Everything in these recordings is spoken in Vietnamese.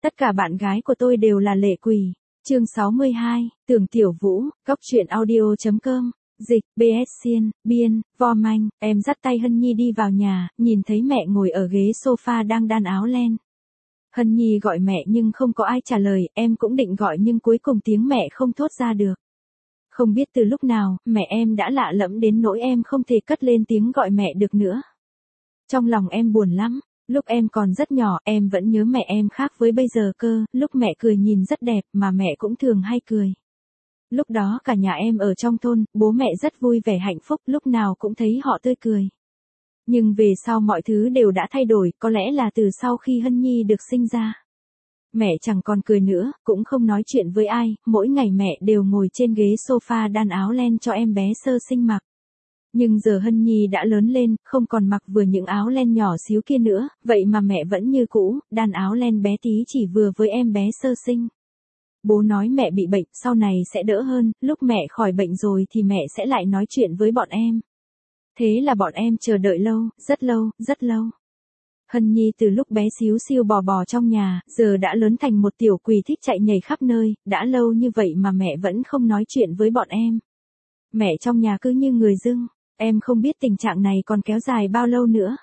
Tất cả bạn gái của tôi đều là lệ quỷ. Chương 62, Tưởng Tiểu Vũ, Cóc truyện audio.com, dịch, BS biên, vo manh, em dắt tay Hân Nhi đi vào nhà, nhìn thấy mẹ ngồi ở ghế sofa đang đan áo len. Hân Nhi gọi mẹ nhưng không có ai trả lời, em cũng định gọi nhưng cuối cùng tiếng mẹ không thốt ra được. Không biết từ lúc nào, mẹ em đã lạ lẫm đến nỗi em không thể cất lên tiếng gọi mẹ được nữa. Trong lòng em buồn lắm. Lúc em còn rất nhỏ, em vẫn nhớ mẹ em khác với bây giờ cơ, lúc mẹ cười nhìn rất đẹp mà mẹ cũng thường hay cười. Lúc đó cả nhà em ở trong thôn, bố mẹ rất vui vẻ hạnh phúc, lúc nào cũng thấy họ tươi cười. Nhưng về sau mọi thứ đều đã thay đổi, có lẽ là từ sau khi Hân Nhi được sinh ra. Mẹ chẳng còn cười nữa, cũng không nói chuyện với ai, mỗi ngày mẹ đều ngồi trên ghế sofa đan áo len cho em bé sơ sinh mặc. Nhưng giờ Hân Nhi đã lớn lên, không còn mặc vừa những áo len nhỏ xíu kia nữa, vậy mà mẹ vẫn như cũ, đan áo len bé tí chỉ vừa với em bé sơ sinh. Bố nói mẹ bị bệnh, sau này sẽ đỡ hơn, lúc mẹ khỏi bệnh rồi thì mẹ sẽ lại nói chuyện với bọn em. Thế là bọn em chờ đợi lâu, rất lâu, rất lâu. Hân Nhi từ lúc bé xíu xiu bò bò trong nhà, giờ đã lớn thành một tiểu quỷ thích chạy nhảy khắp nơi, đã lâu như vậy mà mẹ vẫn không nói chuyện với bọn em. Mẹ trong nhà cứ như người dưng. Em không biết tình trạng này còn kéo dài bao lâu nữa.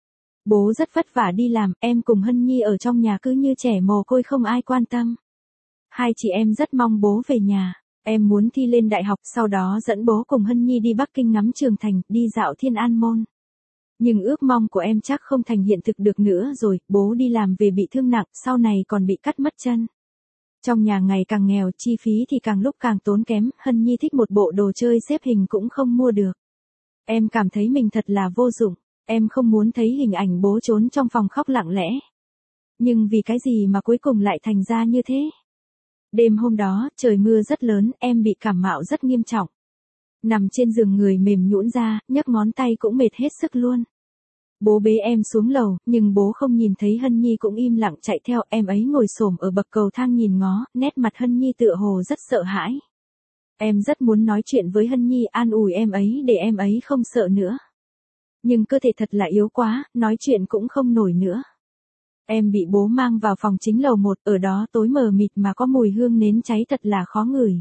Bố rất vất vả đi làm, em cùng Hân Nhi ở trong nhà cứ như trẻ mồ côi không ai quan tâm. Hai chị em rất mong bố về nhà. Em muốn thi lên đại học, sau đó dẫn bố cùng Hân Nhi đi Bắc Kinh ngắm trường thành, đi dạo Thiên An Môn. Nhưng ước mong của em chắc không thành hiện thực được nữa rồi, bố đi làm về bị thương nặng, sau này còn bị cắt mất chân. Trong nhà ngày càng nghèo, chi phí thì càng lúc càng tốn kém, Hân Nhi thích một bộ đồ chơi xếp hình cũng không mua được. Em cảm thấy mình thật là vô dụng, em không muốn thấy hình ảnh bố trốn trong phòng khóc lặng lẽ. Nhưng vì cái gì mà cuối cùng lại thành ra như thế? Đêm hôm đó, trời mưa rất lớn, em bị cảm mạo rất nghiêm trọng. Nằm trên giường người mềm nhũn ra, nhấc ngón tay cũng mệt hết sức luôn. Bố bế em xuống lầu, nhưng bố không nhìn thấy Hân Nhi cũng im lặng chạy theo, em ấy ngồi xổm ở bậc cầu thang nhìn ngó, nét mặt Hân Nhi tựa hồ rất sợ hãi. Em rất muốn nói chuyện với Hân Nhi an ủi em ấy để em ấy không sợ nữa. Nhưng cơ thể thật là yếu quá, nói chuyện cũng không nổi nữa. Em bị bố mang vào phòng chính lầu 1, ở đó tối mờ mịt mà có mùi hương nến cháy thật là khó ngửi.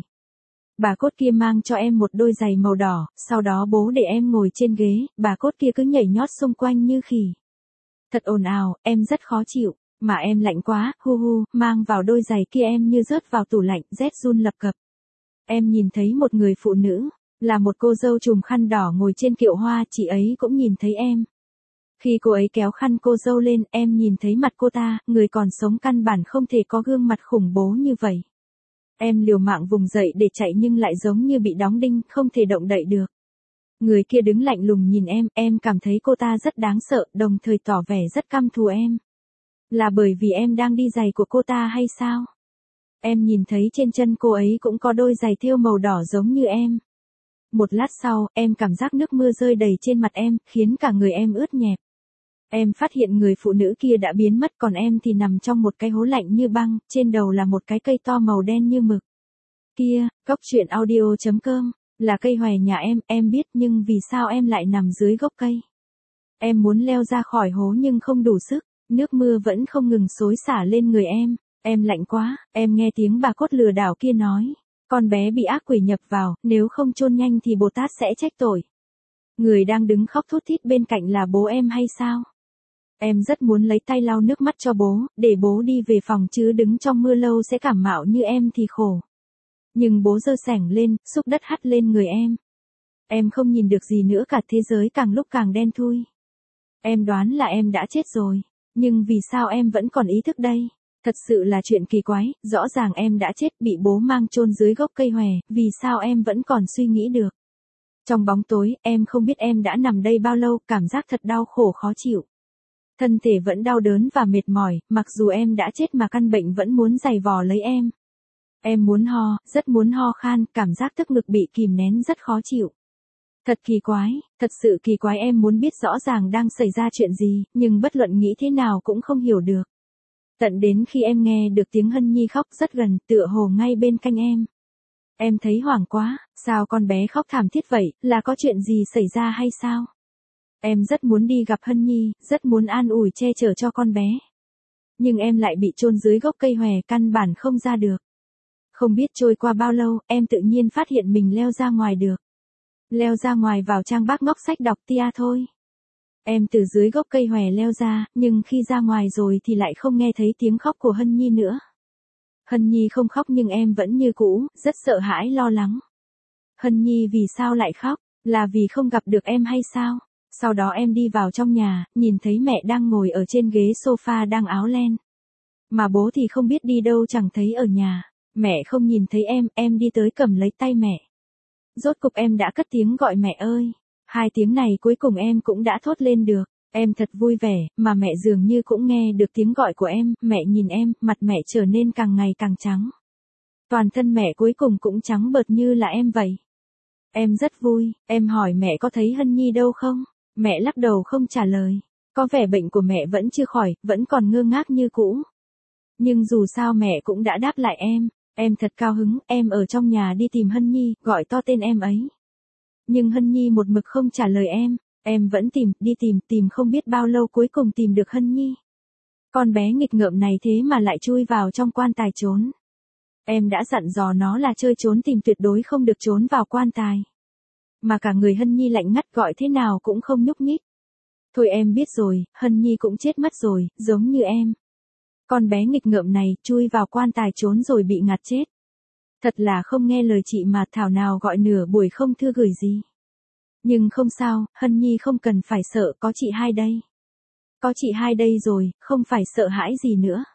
Bà cốt kia mang cho em một đôi giày màu đỏ, sau đó bố để em ngồi trên ghế, bà cốt kia cứ nhảy nhót xung quanh như khỉ. Thật ồn ào, em rất khó chịu, mà em lạnh quá, hu hu, mang vào đôi giày kia em như rớt vào tủ lạnh, rét run lập cập. Em nhìn thấy một người phụ nữ, là một cô dâu trùm khăn đỏ ngồi trên kiệu hoa, chị ấy cũng nhìn thấy em. Khi cô ấy kéo khăn cô dâu lên, em nhìn thấy mặt cô ta, người còn sống căn bản không thể có gương mặt khủng bố như vậy. Em liều mạng vùng dậy để chạy nhưng lại giống như bị đóng đinh, không thể động đậy được. Người kia đứng lạnh lùng nhìn em cảm thấy cô ta rất đáng sợ, đồng thời tỏ vẻ rất căm thù em. Là bởi vì em đang đi giày của cô ta hay sao? Em nhìn thấy trên chân cô ấy cũng có đôi giày thêu màu đỏ giống như em. Một lát sau, em cảm giác nước mưa rơi đầy trên mặt em, khiến cả người em ướt nhẹp. Em phát hiện người phụ nữ kia đã biến mất, còn em thì nằm trong một cái hố lạnh như băng, trên đầu là một cái cây to màu đen như mực. Kia, Cóc truyện audio.com, là cây hòe nhà em biết, nhưng vì sao em lại nằm dưới gốc cây? Em muốn leo ra khỏi hố nhưng không đủ sức, nước mưa vẫn không ngừng xối xả lên người em. Em lạnh quá, em nghe tiếng bà cốt lừa đảo kia nói. Con bé bị ác quỷ nhập vào, nếu không chôn nhanh thì Bồ Tát sẽ trách tội. Người đang đứng khóc thút thít bên cạnh là bố em hay sao? Em rất muốn lấy tay lau nước mắt cho bố, để bố đi về phòng chứ đứng trong mưa lâu sẽ cảm mạo như em thì khổ. Nhưng bố giơ sẻng lên, xúc đất hắt lên người em. Em không nhìn được gì nữa cả, thế giới càng lúc càng đen thui. Em đoán là em đã chết rồi, nhưng vì sao em vẫn còn ý thức đây? Thật sự là chuyện kỳ quái, rõ ràng em đã chết bị bố mang chôn dưới gốc cây hòe, vì sao em vẫn còn suy nghĩ được? Trong bóng tối, em không biết em đã nằm đây bao lâu, cảm giác thật đau khổ khó chịu. Thân thể vẫn đau đớn và mệt mỏi, mặc dù em đã chết mà căn bệnh vẫn muốn giày vò lấy em. Em muốn ho, rất muốn ho khan, cảm giác tức ngực bị kìm nén rất khó chịu. Thật kỳ quái, thật sự kỳ quái, em muốn biết rõ ràng đang xảy ra chuyện gì, nhưng bất luận nghĩ thế nào cũng không hiểu được. Tận đến khi em nghe được tiếng Hân Nhi khóc rất gần, tựa hồ ngay bên cạnh em. Em thấy hoảng quá, sao con bé khóc thảm thiết vậy, là có chuyện gì xảy ra hay sao? Em rất muốn đi gặp Hân Nhi, rất muốn an ủi che chở cho con bé. Nhưng em lại bị chôn dưới gốc cây hòe, căn bản không ra được. Không biết trôi qua bao lâu, em tự nhiên phát hiện mình leo ra ngoài được. Leo ra ngoài vào trang bác ngóc sách đọc tia thôi. Em từ dưới gốc cây hòe leo ra, nhưng khi ra ngoài rồi thì lại không nghe thấy tiếng khóc của Hân Nhi nữa. Hân Nhi không khóc nhưng em vẫn như cũ, rất sợ hãi lo lắng. Hân Nhi vì sao lại khóc, là vì không gặp được em hay sao? Sau đó em đi vào trong nhà, nhìn thấy mẹ đang ngồi ở trên ghế sofa đang áo len. Mà bố thì không biết đi đâu chẳng thấy ở nhà. Mẹ không nhìn thấy em đi tới cầm lấy tay mẹ. Rốt cục em đã cất tiếng gọi mẹ ơi. 2 tiếng này cuối cùng em cũng đã thốt lên được. Em thật vui vẻ, mà mẹ dường như cũng nghe được tiếng gọi của em. Mẹ nhìn em, mặt mẹ trở nên càng ngày càng trắng. Toàn thân mẹ cuối cùng cũng trắng bợt như là em vậy. Em rất vui, em hỏi mẹ có thấy Hân Nhi đâu không? Mẹ lắc đầu không trả lời. Có vẻ bệnh của mẹ vẫn chưa khỏi, vẫn còn ngơ ngác như cũ. Nhưng dù sao mẹ cũng đã đáp lại em thật cao hứng, em ở trong nhà đi tìm Hân Nhi, gọi to tên em ấy. Nhưng Hân Nhi một mực không trả lời em vẫn đi tìm không biết bao lâu cuối cùng tìm được Hân Nhi. Con bé nghịch ngợm này thế mà lại chui vào trong quan tài trốn. Em đã dặn dò nó là chơi trốn tìm tuyệt đối không được trốn vào quan tài. Mà cả người Hân Nhi lạnh ngắt gọi thế nào cũng không nhúc nhích. Thôi em biết rồi, Hân Nhi cũng chết mất rồi, giống như em. Con bé nghịch ngợm này chui vào quan tài trốn rồi bị ngạt chết. Thật là không nghe lời chị mà thảo nào gọi nửa buổi không thư gửi gì. Nhưng không sao, Hân Nhi không cần phải sợ, có chị hai đây. Có chị hai đây rồi, không phải sợ hãi gì nữa.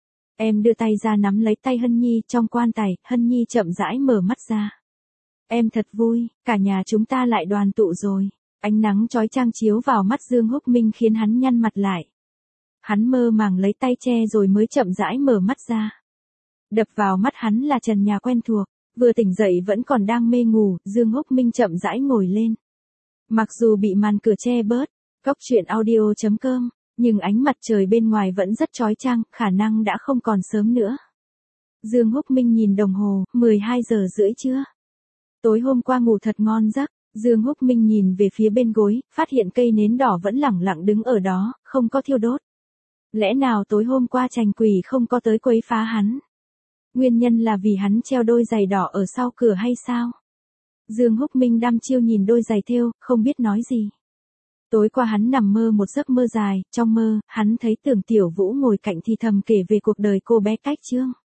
Em đưa tay ra nắm lấy tay Hân Nhi trong quan tài, Hân Nhi chậm rãi mở mắt ra. Em thật vui, cả nhà chúng ta lại đoàn tụ rồi. Ánh nắng chói chang chiếu vào mắt Dương Húc Minh khiến hắn nhăn mặt lại. Hắn mơ màng lấy tay che rồi mới chậm rãi mở mắt ra. Đập vào mắt hắn là trần nhà quen thuộc, vừa tỉnh dậy vẫn còn đang mê ngủ, Dương Húc Minh chậm rãi ngồi lên. Mặc dù bị màn cửa che bớt, goctruyện.audio.com, nhưng ánh mặt trời bên ngoài vẫn rất chói chang, khả năng đã không còn sớm nữa. Dương Húc Minh nhìn đồng hồ, 12 giờ rưỡi trưa. Tối hôm qua ngủ thật ngon giấc, Dương Húc Minh nhìn về phía bên gối, phát hiện cây nến đỏ vẫn lẳng lặng đứng ở đó, không có thiêu đốt. Lẽ nào tối hôm qua Trành Quỷ không có tới quấy phá hắn? Nguyên nhân là vì hắn treo đôi giày đỏ ở sau cửa hay sao? Dương Húc Minh đăm chiêu nhìn đôi giày thêu, không biết nói gì. Tối qua hắn nằm mơ một giấc mơ dài, trong mơ, hắn thấy Tưởng Tiểu Vũ ngồi cạnh thì thầm kể về cuộc đời cô bé Cách Trương.